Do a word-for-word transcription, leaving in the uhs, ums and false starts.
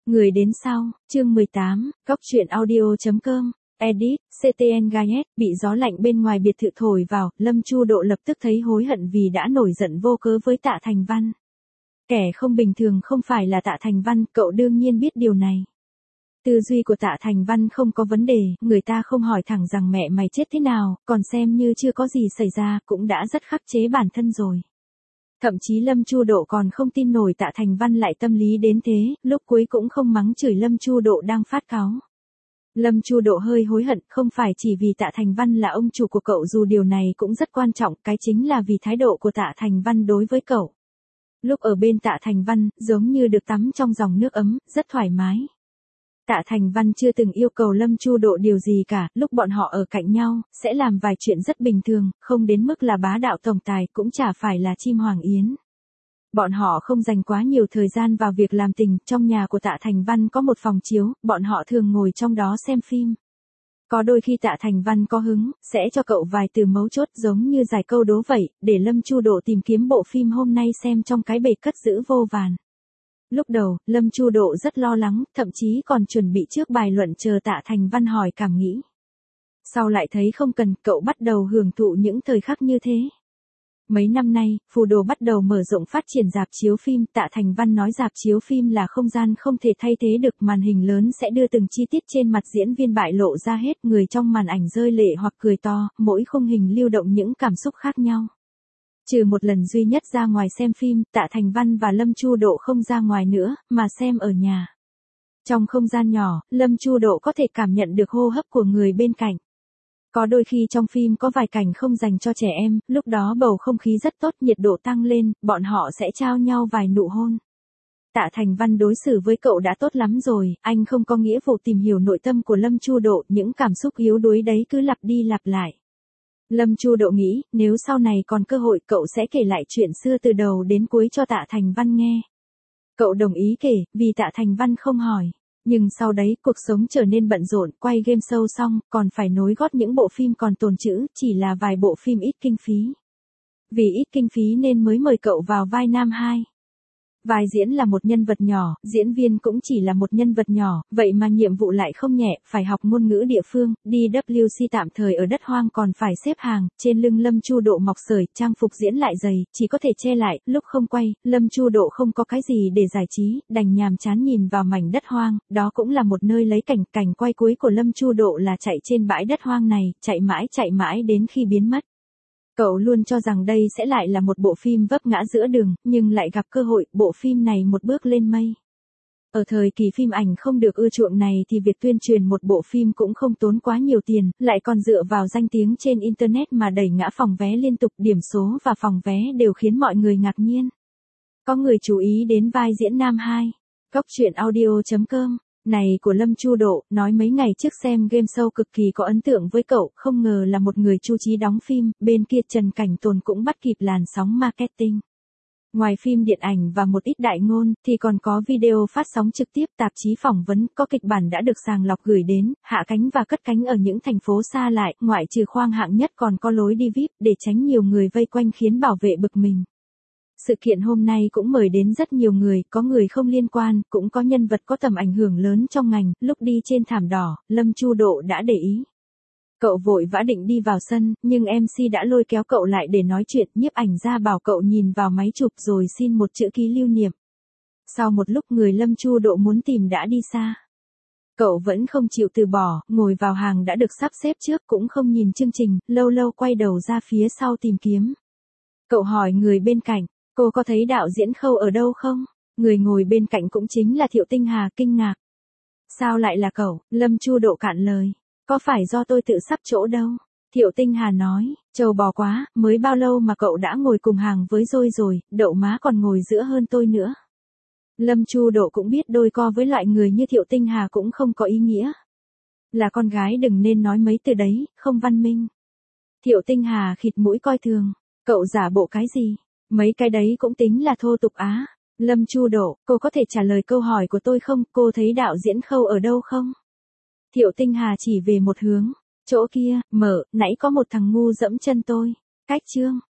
Người đến sau, chương mười tám, góc truyện audio.com, edit, xê tê en Gayet, bị gió lạnh bên ngoài biệt thự thổi vào, Lâm Chu Độ lập tức thấy hối hận vì đã nổi giận vô cớ với Tạ Thành Văn. Kẻ không bình thường không phải là Tạ Thành Văn, cậu đương nhiên biết điều này. Tư duy của Tạ Thành Văn không có vấn đề, người ta không hỏi thẳng rằng mẹ mày chết thế nào, còn xem như chưa có gì xảy ra, cũng đã rất khắc chế bản thân rồi. Thậm chí Lâm Chu Độ còn không tin nổi Tạ Thành Văn lại tâm lý đến thế, lúc cuối cũng không mắng chửi Lâm Chu Độ đang phát cáu. Lâm Chu Độ hơi hối hận, không phải chỉ vì Tạ Thành Văn là ông chủ của cậu, dù điều này cũng rất quan trọng, cái chính là vì thái độ của Tạ Thành Văn đối với cậu. Lúc ở bên Tạ Thành Văn, giống như được tắm trong dòng nước ấm, rất thoải mái. Tạ Thành Văn chưa từng yêu cầu Lâm Chu Độ điều gì cả, lúc bọn họ ở cạnh nhau, sẽ làm vài chuyện rất bình thường, không đến mức là bá đạo tổng tài, cũng chả phải là chim hoàng yến. Bọn họ không dành quá nhiều thời gian vào việc làm tình, trong nhà của Tạ Thành Văn có một phòng chiếu, bọn họ thường ngồi trong đó xem phim. Có đôi khi Tạ Thành Văn có hứng, sẽ cho cậu vài từ mấu chốt giống như giải câu đố vậy, để Lâm Chu Độ tìm kiếm bộ phim hôm nay xem trong cái bể cất giữ vô vàn. Lúc đầu, Lâm Chu Độ rất lo lắng, thậm chí còn chuẩn bị trước bài luận chờ Tạ Thành Văn hỏi cảm nghĩ. Sau lại thấy không cần, cậu bắt đầu hưởng thụ những thời khắc như thế. Mấy năm nay, Phù Đồ bắt đầu mở rộng phát triển rạp chiếu phim, Tạ Thành Văn nói rạp chiếu phim là không gian không thể thay thế được, màn hình lớn sẽ đưa từng chi tiết trên mặt diễn viên bại lộ ra hết, người trong màn ảnh rơi lệ hoặc cười to, mỗi khung hình lưu động những cảm xúc khác nhau. Trừ một lần duy nhất ra ngoài xem phim, Tạ Thành Văn và Lâm Chu Độ không ra ngoài nữa, mà xem ở nhà. Trong không gian nhỏ, Lâm Chu Độ có thể cảm nhận được hô hấp của người bên cạnh. Có đôi khi trong phim có vài cảnh không dành cho trẻ em, lúc đó bầu không khí rất tốt, nhiệt độ tăng lên, bọn họ sẽ trao nhau vài nụ hôn. Tạ Thành Văn đối xử với cậu đã tốt lắm rồi, anh không có nghĩa vụ tìm hiểu nội tâm của Lâm Chu Độ, những cảm xúc yếu đuối đấy cứ lặp đi lặp lại. Lâm Chu Độ nghĩ, nếu sau này còn cơ hội cậu sẽ kể lại chuyện xưa từ đầu đến cuối cho Tạ Thành Văn nghe. Cậu đồng ý kể, vì Tạ Thành Văn không hỏi. Nhưng sau đấy, cuộc sống trở nên bận rộn, quay game show xong, còn phải nối gót những bộ phim còn tồn trữ, chỉ là vài bộ phim ít kinh phí. Vì ít kinh phí nên mới mời cậu vào vai nam hai. Vai diễn là một nhân vật nhỏ, diễn viên cũng chỉ là một nhân vật nhỏ, vậy mà nhiệm vụ lại không nhẹ, phải học ngôn ngữ địa phương, đi vê kép xê tạm thời ở đất hoang còn phải xếp hàng, trên lưng Lâm Chu Độ mọc sởi, trang phục diễn lại dày, chỉ có thể che lại, lúc không quay, Lâm Chu Độ không có cái gì để giải trí, đành nhàm chán nhìn vào mảnh đất hoang, đó cũng là một nơi lấy cảnh, cảnh quay cuối của Lâm Chu Độ là chạy trên bãi đất hoang này, chạy mãi chạy mãi đến khi biến mất. Cậu luôn cho rằng đây sẽ lại là một bộ phim vấp ngã giữa đường, nhưng lại gặp cơ hội, bộ phim này một bước lên mây. Ở thời kỳ phim ảnh không được ưa chuộng này thì việc tuyên truyền một bộ phim cũng không tốn quá nhiều tiền, lại còn dựa vào danh tiếng trên Internet mà đẩy ngã phòng vé liên tục, điểm số và phòng vé đều khiến mọi người ngạc nhiên. Có người chú ý đến vai diễn nam hai. Góc truyện audio.com này của Lâm Chu Độ, nói mấy ngày trước xem game show cực kỳ có ấn tượng với cậu, không ngờ là một người chu trí đóng phim, bên kia Trần Cảnh Tồn cũng bắt kịp làn sóng marketing. Ngoài phim điện ảnh và một ít đại ngôn, thì còn có video phát sóng trực tiếp, tạp chí phỏng vấn, có kịch bản đã được sàng lọc gửi đến, hạ cánh và cất cánh ở những thành phố xa lại, ngoại trừ khoang hạng nhất còn có lối đi vi ai pi, để tránh nhiều người vây quanh khiến bảo vệ bực mình. Sự kiện hôm nay cũng mời đến rất nhiều người, có người không liên quan, cũng có nhân vật có tầm ảnh hưởng lớn trong ngành, lúc đi trên thảm đỏ, Lâm Chu Độ đã để ý. Cậu vội vã định đi vào sân, nhưng em xê đã lôi kéo cậu lại để nói chuyện, nhiếp ảnh ra bảo cậu nhìn vào máy chụp rồi xin một chữ ký lưu niệm. Sau một lúc người Lâm Chu Độ muốn tìm đã đi xa. Cậu vẫn không chịu từ bỏ, ngồi vào hàng đã được sắp xếp trước cũng không nhìn chương trình, lâu lâu quay đầu ra phía sau tìm kiếm. Cậu hỏi người bên cạnh, cô có thấy đạo diễn Khâu ở đâu không? Người ngồi bên cạnh cũng chính là Thiệu Tinh Hà kinh ngạc. Sao lại là cậu? Lâm Chu Độ cạn lời. Có phải do tôi tự sắp chỗ đâu? Thiệu Tinh Hà nói, trâu bò quá, mới bao lâu mà cậu đã ngồi cùng hàng với tôi rồi, đậu má còn ngồi giữa hơn tôi nữa. Lâm Chu Độ cũng biết đôi co với loại người như Thiệu Tinh Hà cũng không có ý nghĩa. Là con gái đừng nên nói mấy từ đấy, không văn minh. Thiệu Tinh Hà khịt mũi coi thường, cậu giả bộ cái gì? Mấy cái đấy cũng tính là thô tục á. Lâm Chu Độ, cô có thể trả lời câu hỏi của tôi không? Cô thấy đạo diễn Khâu ở đâu không? Thiệu Tinh Hà chỉ về một hướng. Chỗ kia, mở, nãy có một thằng ngu dẫm chân tôi. Cách chương.